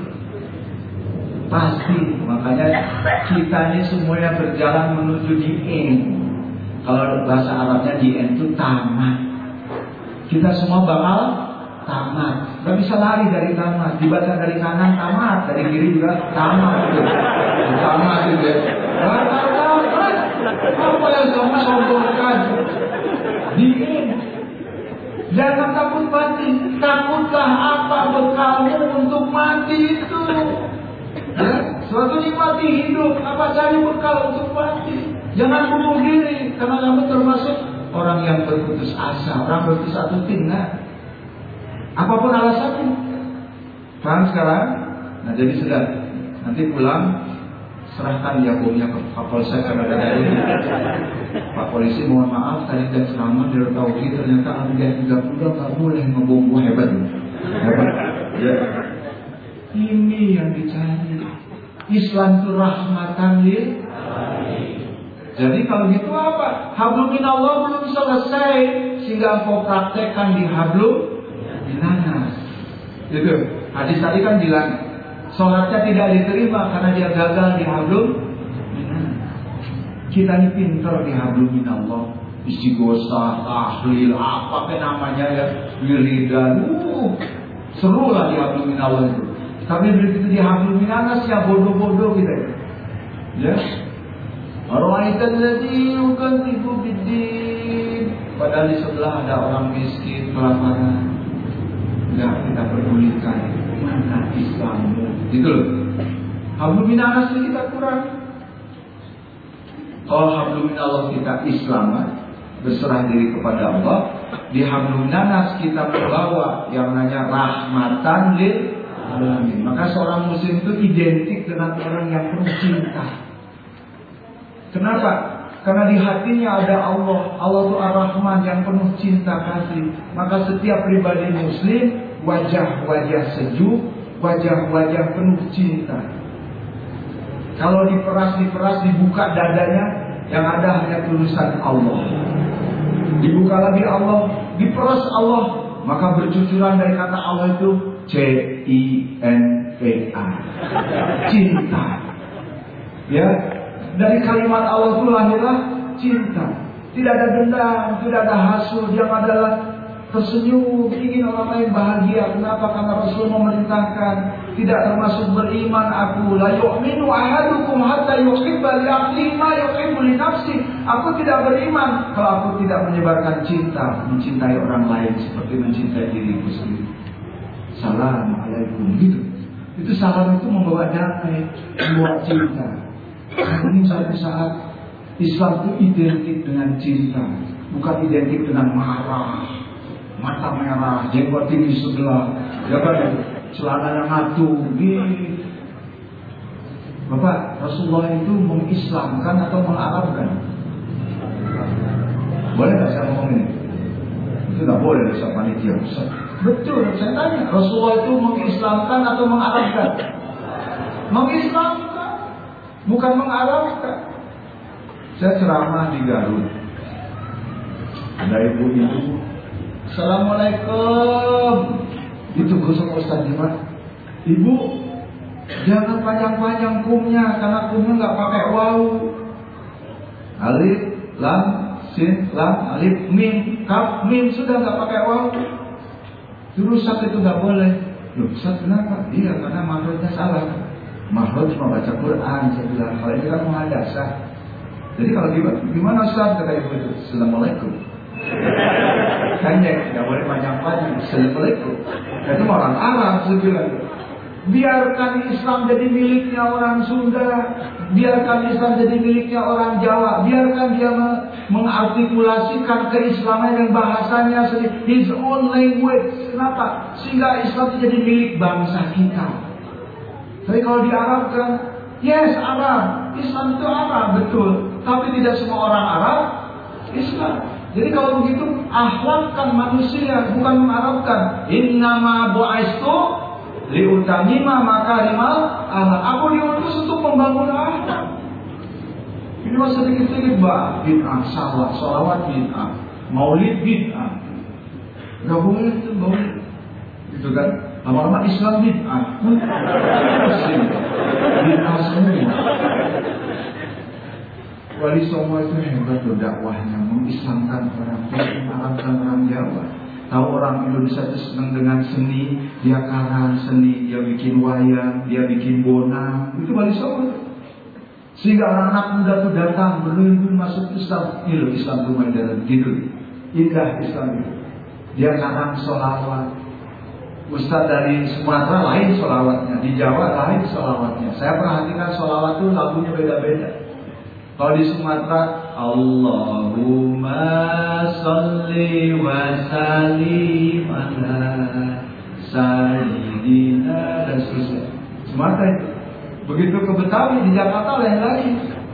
B: Pasti. Makanya kita ini semuanya berjalan menuju di end. Kalau bahasa Arabnya di end itu tamat. Kita semua bakal tamat. Gak bisa lari dari tamat. Dibaca dari kanan tamat, dari kiri juga tamat. Tamat itu. Tamat. Apa yang kamu sombongkan? Di end. Jangan takut mati. Takutlah apa bekalmu untuk mati itu. Ya, suatu nikmati hidup. Apa cari bekal untuk mati? Jangan bunuh diri. Karena kamu termasuk orang yang berputus asa. Orang berputus asa itu enggak. Apapun alasannya. Paham sekarang? Nah jadi sudah. Nanti pulang serahkan ya bomnya ke Kapolsek karena ada ini. Pak polisi mohon maaf tadi dan ceramah dari tauhid ternyata Al-Maidah 32 nggak boleh ngebom hebat. Hebat. Ya. Ini yang dicari. Islam itu rahmatan lil alamin. Jadi kalau gitu apa? Hablum minallah belum selesai sehingga engkau praktekkan di hablum minanas. Gitu. Hadis tadi kan bilang sholatnya tidak diterima karena dia gagal di hablum minanas. Kita ini pintar di hablum minallah. Istighosah, tahlil, apa kayak namanya ya, wiridan. Seru lah di hablum minallah itu. Tapi begitu di hablum minanas ya bodoh-bodoh kita. Ya. Arwaitan ladzi yukadzibu biddin. Padahal di sebelah ada orang miskin, kelaparan. Enggak kita pedulikan. Mana Islammu? Gitu loh. Hablum minanas ini kita kurang. Kalau hablum minallah kita Islam, berserah diri kepada Allah. Di hablum minanas kita membawa yang namanya rahmatan lil alamin. Maka seorang muslim itu identik dengan orang yang penuh cinta. Kenapa? Karena di hatinya ada Allah. Allah itu Ar-Rahman yang penuh cinta kasih. Maka setiap pribadi muslim, wajah-wajah sejuk, wajah-wajah penuh cinta. Kalau diperas, dibuka dadanya, yang ada hanya tulisan Allah. Dibuka lagi Allah, diperas Allah, maka bercucuran dari kata Allah itu C-I-N-T-A, cinta. Ya. Dari kalimat Allah itu lahirlah cinta. Tidak ada dendam, tidak ada hasud. Yang adalah tersenyum, ingin orang lain bahagia. Kenapa? Karena Rasul memerintahkan. Tidak termasuk beriman aku. La yu'minu ahadukum hatta yuhibba li akhihi ma yuhibbu li nafsi. Aku tidak beriman kalau aku tidak menyebarkan cinta, mencintai orang lain seperti mencintai diriku sendiri. Assalamualaikum. Gitu. Itu salam itu membawa damai, membawa cinta. Ini satu saat Islam itu identik dengan cinta, bukan identik dengan marah, mata merah, jenggot tinggi sebelah, ya kan, celananya ngatu, Bapak, Rasulullah itu mengislamkan atau mengarabkan? Boleh nggak saya ngomong ini? Itu nggak boleh bisa panitia. Betul, saya tanya, Rasulullah itu mengislamkan atau mengarabkan? Mengislamkan, bukan mengarabkan. Saya ceramah di Garut. Ada ibu-ibu, Assalamualaikum. Itu gosok Ustaz Jimat. Ibu, jangan panjang-panjang kumnya, karena kumnya nggak pakai waw. Alif, lam, sin, lam, alif, mim, kaf, mim sudah nggak pakai waw. Rusak itu nggak boleh. Loh, Ustaz kenapa? Iya, karena makhluknya salah. Makhluk cuma baca Quran. Saya bilang, kalau ini kan muhadasah. Jadi kalau gimana Ustaz? Kata ibu itu, Assalamualaikum. Pendek, nggak boleh panjang-panjang. Assalamualaikum. Itu orang Arab, saya bilang. Biarkan Islam jadi miliknya orang Sunda, biarkan Islam jadi miliknya orang Jawa, biarkan dia mengartikulasikan keislaman dan bahasanya his own language. Kenapa? Sehingga Islam jadi milik bangsa kita. Tapi kalau diarabkan, yes Arab, Islam itu Arab, betul. Tapi tidak semua orang Arab Islam. Jadi kalau begitu, akhlakkan manusia, bukan mengarabkan. Innama bu'aistu liutamima makarimal akhlak. Aku diutus untuk membangun akhlak. Ini masih sedikit-sedikit bid'ah, salah, sholawat bid'ah, maulid bid'ah. Gak boleh itu maulid. Itu kan lama-lama Islam bid'ah. Bid'ah semua. Wali Songo itu hebat loh dakwahnya, mengislamkan orang, mengarabkan orang Jawa. Tahu orang Indonesia itu senang dengan seni, dia karang seni, dia bikin wayang, dia bikin bonang. Itu Wali Songo. Sehingga anak-anak muda itu datang berlindung masuk Islam. Ini loh Islam itu modern, gitu. Indah Islam itu. Dia karang sholawat. Ustaz dari Sumatera lain sholawatnya, di Jawa lain sholawatnya. Saya perhatikan sholawat itu lagunya beda-beda. Kalau di Sumatera, Allahumma sholli wa sallim ala sayyidina dan seterusnya. Sumatera itu. Begitu ke Betawi, di Jakarta lain-lain.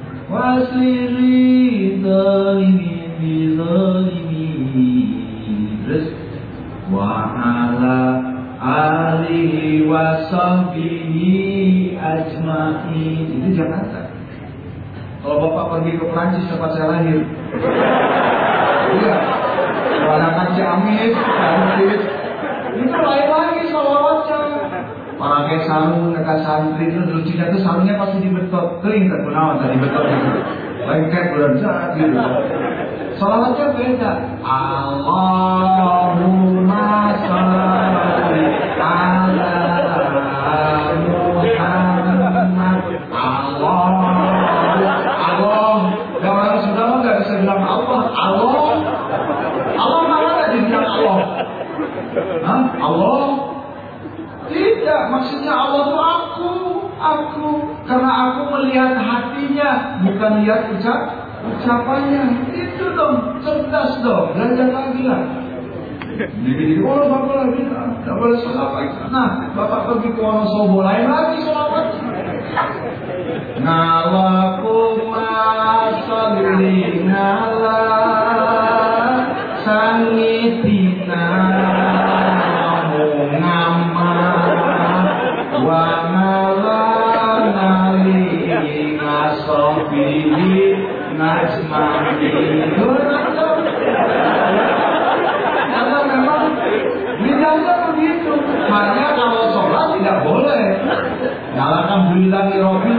B: Wasliri dhalimin bizalimin. Terus wa ala alihi wa sahbihi ajma'in. Itu Jakarta. Kalau Bapak pergi ke Perancis tempat saya lahir, iya, peranakan Ciamis, Ciamis, itu lain lagi sholawatnya. Pakai sarung, dekat santri itu lucunya tuh sarungnya pasti dibetot, kering kan gunawan tadi betot itu, lengket beranjat gitu. Sholawatnya beda. Allahumma sholli ala Muhammad. Allah, orang Sunda mah nggak bisa bilang Allah. Allah malah nggak dibilang Allah. Hah? Allah? Tidak, maksudnya Allah itu aku, karena aku melihat hatinya, bukan lihat ucapannya. Itu dong, cerdas dong, belajar lagi lah. Jadi oh Bapak lagi, nggak boleh sholawat. Nah, Bapak pergi ke Wonosobo, lain lagi sholawatnya. Ngalakuma sholli ngala sangitina ngama wa ngala nali ngasobihi najmani. Karena memang lidahnya begitu. Hanya kalau sholat tidak boleh nyalakan bilangi robil.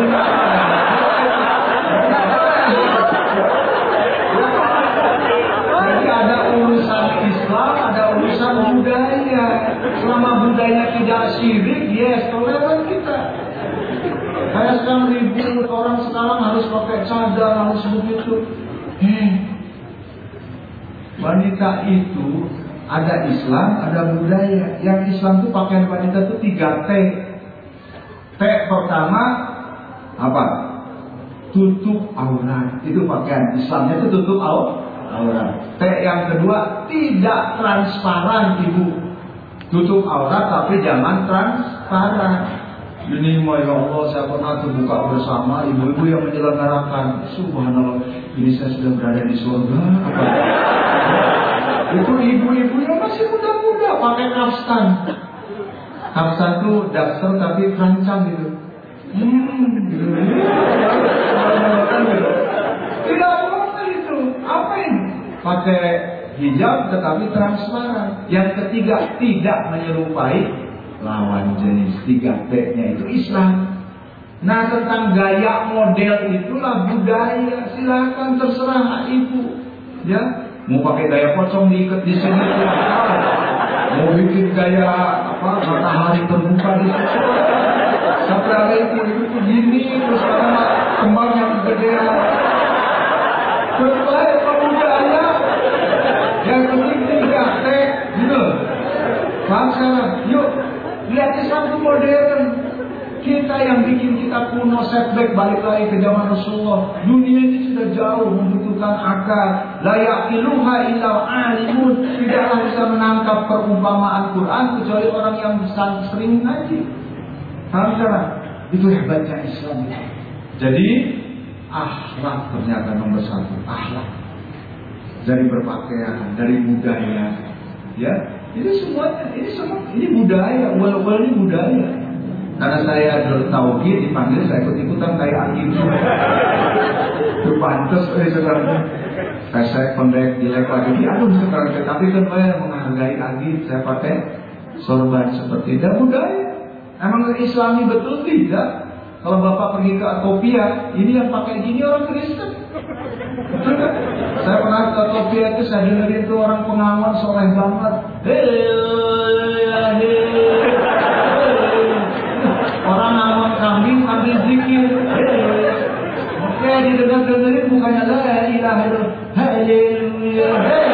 B: Jadi ada urusan Islam, ada urusan budaya. Selama budaya tidak syirik, yes, toleran kita. Kayak sekarang ribut, orang sekarang harus pakai cadar, harus begitu. Wanita itu ada Islam, ada budaya. Yang Islam itu pakaian wanita itu 3 T. T pertama apa? Tutup aurat. Itu pakaian Islamnya itu tutup aurat. T yang kedua tidak transparan, Ibu. Tutup aurat tapi jangan transparan. Ini mah ya Allah, saya pernah terbuka bersama ibu-ibu yang menyelenggarakan. Subhanallah, ini saya sudah berada di surga. Itu ibu-ibu yang masih muda-muda pakai kaftan. Kaftan tuh daster tapi terancam gitu. Gitu. Tidak apa itu. Apa ini? Pakai hijab tetapi transparan. Yang ketiga, tidak menyerupai lawan jenis. 3T-nya itu Islam. Nah, tentang gaya model itulah budaya. Silakan terserah ibu. Ya, mau pakai gaya pocong diikat di sini, mau bikin gaya matahari terbuka di situ. Sampai ada ibu begini terus kembangnya kegedean. Berbaik budaya. Yang penting 3T gitu. Paham sekarang? Yuk, lihat Islam itu modern. Kita yang bikin kita kuno, setback, balik lagi ke zaman Rasulullah. Dunia ini sudah jauh membutuhkan akal. La yaqiluha illa alimun. Tidaklah bisa menangkap perumpamaan Quran kecuali orang yang sering ngaji. Paham sekarang? Itu hebatnya Islam. Jadi akhlak ternyata nomor 1. Akhlak. Dari berpakaian, dari budaya, ya, ini semuanya, ini budaya, wal-wal ini budaya. Karena saya tauhid dipanggil, saya ikut-ikutan kayak gitu. Itu pantas, sekarang pesek, pendek, jelek lagi. Aduh sekarang, tapi kan saya menghargai lagi, saya pakai sorban seperti itu, budaya. Emang Islami betul tidak? Kalau bapak pergi ke Ethiopia, ini yang pakai gini orang Kristen. Saya pernah ke Ethiopia itu, saya dengerin tuh orang pengawan soleh banget. Orang ngawan kambing sambil zikir. Oke, didengar-dengerin bukannya la ilaha illallah. Haleluya.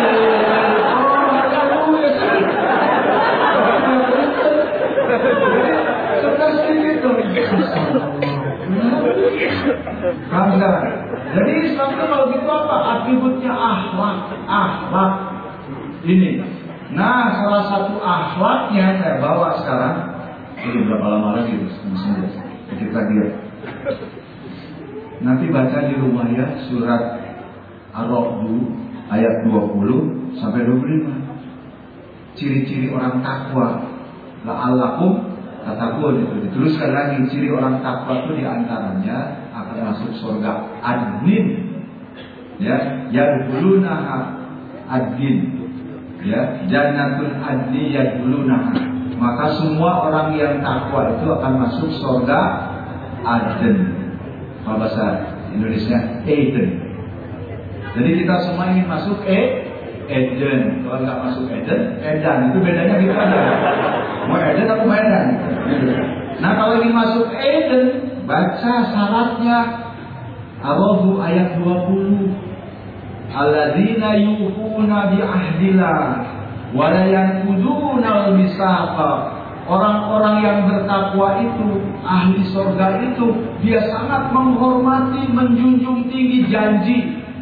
B: Jadi Islam itu kalau gitu apa? Atributnya akhlak. Ini. Nah, salah satu akhlaknya saya bawa sekarang. Ini berapa lama lagi? Kita dia. Nanti baca di rumah ya surat Ar-Ra'd ayat 20 sampai 25. Ciri-ciri orang takwa. La'allakum tattaqun itu dituliskan lagi, ciri orang takwa itu diantaranya akan masuk surga adnin, ya, yadkhulunaha adnin, ya, jannatul adni yadkhulunaha. Maka semua orang yang takwa itu akan masuk surga Aden. Kalau bahasa Indonesia Eden. Jadi kita semua ingin masuk Eden. Kalau nggak masuk Eden, Edan. Itu bedanya gitu aja. Mau Eden atau Medan? Nah, kalau ingin masuk Eden, baca syaratnya. Ar-Ra'd ayat 20. Alladzina yufuna bi ahdillah wa la yanquduna al-mitsaqa. Orang-orang yang bertakwa itu, ahli surga itu, dia sangat menghormati, menjunjung tinggi janji.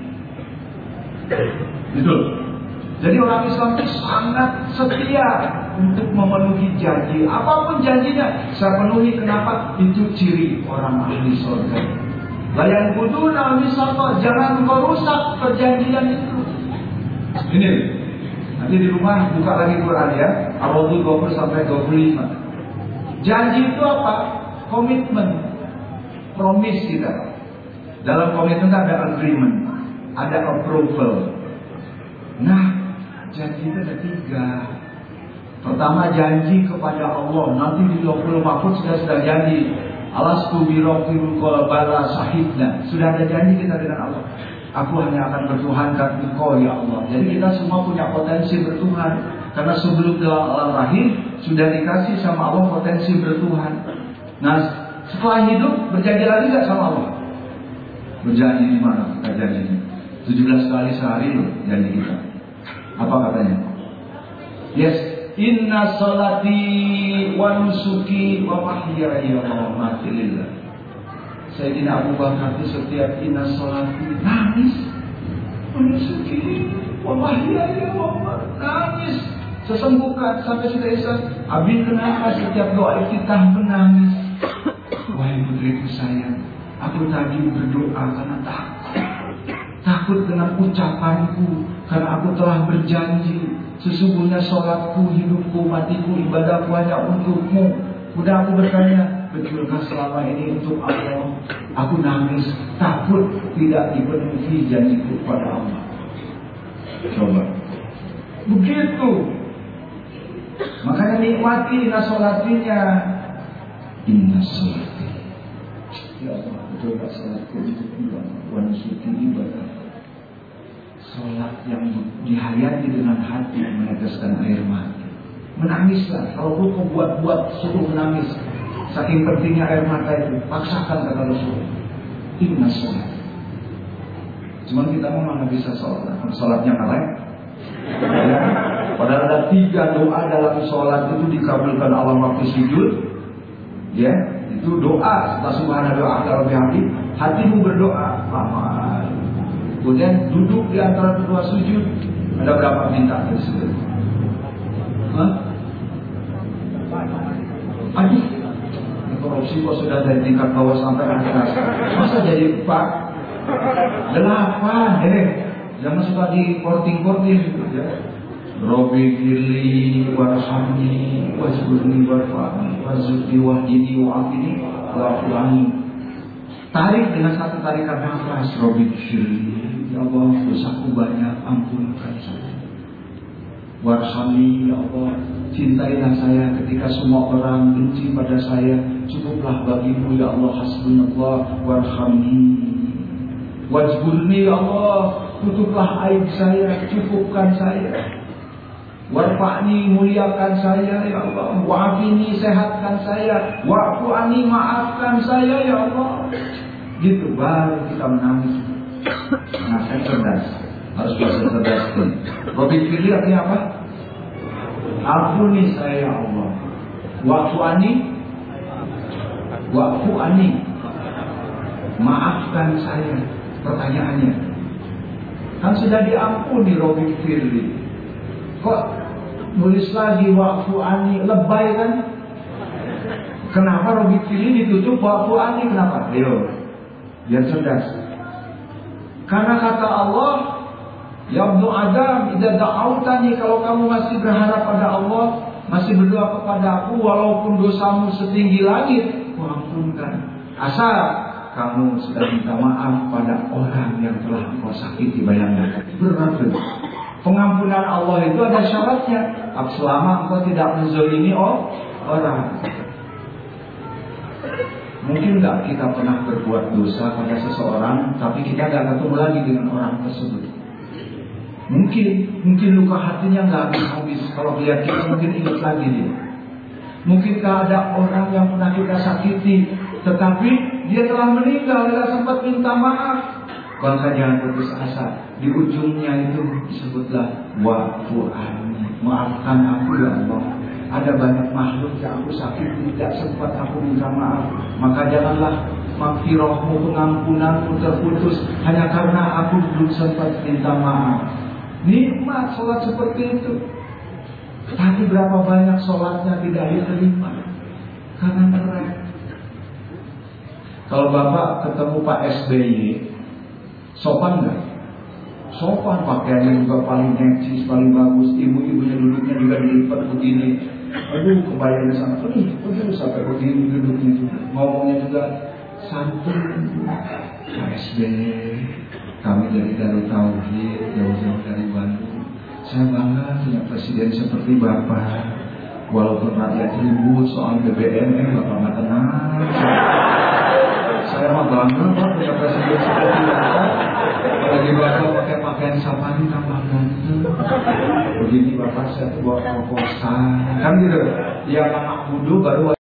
B: Betul. Jadi orang Islam itu sangat setia untuk memenuhi janji. Apapun janjinya, saya penuhi. Kenapa? Itu ciri orang ahli surga. Layan kuduna misalnya, jangan kau rusak perjanjian itu. Ini, nanti di rumah buka lagi Quran ya. Ar-Ra'd 20 sampai 25. Janji itu apa? Komitmen, promise kita. Dalam komitmen ada agreement, ada approval. Nah, janji itu ada 3. Pertama, janji kepada Allah. Nanti di 20 mahfuz sudah janji. Alastu birabbil bala sahidna. Sudah ada janji kita dengan Allah. Aku hanya akan bertuhankan Engkau ya Allah. Jadi kita semua punya potensi bertuhan. Karena sebelum dalam alam rahim sudah dikasih sama Allah potensi bertuhan. Nah, setelah hidup berjanji lagi nggak sama Allah? Berjanji di mana kita janjinya? 17 kali sehari loh janji kita. Apa katanya? Yes, inna salati wa nusuki wa mahyaya wa mamati lillah. Sayyidina Abu Bakar itu setiap inna salati nangis, wa nusuki wa mahyaya wa mamati nangis. Sesenggukan sampai sudah Islam. Abi kenapa setiap doa iftitah menangis? Wahai putriku sayang, aku tadi berdoa karena takut dengan ucapanku, karena aku telah berjanji sesungguhnya sholatku, hidupku, matiku, ibadahku hanya untukmu. Udah aku bertanya, betulkah selama ini untuk Allah? Aku nangis, takut tidak dipenuhi janjiku kepada Allah. Coba begitu. Makanya nikmati nasolatinya. Inna sholati, ya Allah, betul gak sholatku untukmu, wa nusuki ibadah. Sholat yang dihayati dengan hati meneteskan air mata. Menangislah, kalau kau buat-buat suruh menangis. Saking pentingnya air mata itu, paksakan kata Rasul. Inna sholat. Cuman kita memang nggak bisa sholat, sholatnya ngelek. Ya. Padahal ada 3 doa dalam sholat itu dikabulkan Allah waktu sujud. Ya, itu doa setelah subhanallah wa bihamdi, hatimu berdoa. Kemudian duduk di antara kedua sujud, ada berapa bintang tersebut? Aduh, korupsi kok sudah dari tingkat bawah sampai atas. Masa jadi 4, 8, jangan suka di porting gitu ya. Robi firli warhamni wajburni warfa'ni warzuqni wahdini wa'afini wa'afulani. Tarik dengan satu tarikan nafas. Robi firli, ya Allah, dosaku banyak, ampunkan saya. Warhamni, ya Allah, cintailah saya ketika semua orang benci pada saya. Cukuplah bagimu, ya Allah, hasbunallah. Warhamni wajburni, ya Allah, tutuplah aib saya, cukupkan saya. Warfa'ni, muliakan saya, ya Allah. Wa'afini, sehatkan saya. Wa'fu'ani, maafkan saya, ya Allah. Gitu baru kita menangis. Nah, saya cerdas, harus bisa cerdas pun. Robi firli artinya apa? Ampuni saya, ya Allah. Wa'fu'ani, maafkan saya. Pertanyaannya, kan sudah diampuni Robi firli, kok nulis lagi wa'fu'ani? Lebay kan? Kenapa Robi firli ditutup wa'fu'ani? Kenapa? Ayo, biar cerdas. Karena kata Allah, ya Ibnu Adam, idza da'autani, kalau kamu masih berharap pada Allah, masih berdoa kepada aku, walaupun dosamu setinggi langit, aku ampunkan. Asal kamu sudah minta maaf pada orang yang telah kau sakiti. Bayangkan, berat itu. Pengampunan Allah itu ada syaratnya. Selama engkau tidak menzalimi orang. Mungkin tak kita pernah berbuat dosa pada seseorang, tapi kita tidak ketemu lagi dengan orang tersebut. Mungkin luka hatinya nggak habis. Kalau lihat kita mungkin ingat lagi dia. Mungkinkah ada orang yang pernah kita sakiti, tetapi dia telah meninggal, tidak sempat minta maaf. Maka jangan putus asa. Di ujungnya itu disebutlah wa'fu'ani, maafkan aku, ya Allah. Ada banyak makhluk yang aku sakiti, tidak sempat aku minta maaf. Maka janganlah maghfirahmu, pengampunanmu terputus hanya karena aku belum sempat minta maaf. Nikmat sholat seperti itu. Tapi berapa banyak sholatnya tidak diterima karena ngerem. Kalau Bapak ketemu Pak SBY, sopan nggak? Sopan, pakaiannya juga paling necis, paling bagus. Ibu-ibunya duduknya juga dilipat begini. Aduh, kebayangnya sangat. Aduh, sampai begini duduknya juga. Ngomongnya juga santun. Pak SBY, kami dari Darut Tauhid, jauh-jauh dari Bandung. Saya bangga punya presiden seperti Bapak. Walaupun rakyat ribut soal BBM, Bapak nggak tenang. Saya mah bangga Pak punya presiden seperti Bapak. Apalagi Bapak pakai pakaian safari tambah ganteng. Begini Bapak, saya tuh bawa proposal. Kan gitu. Yang anak budu baru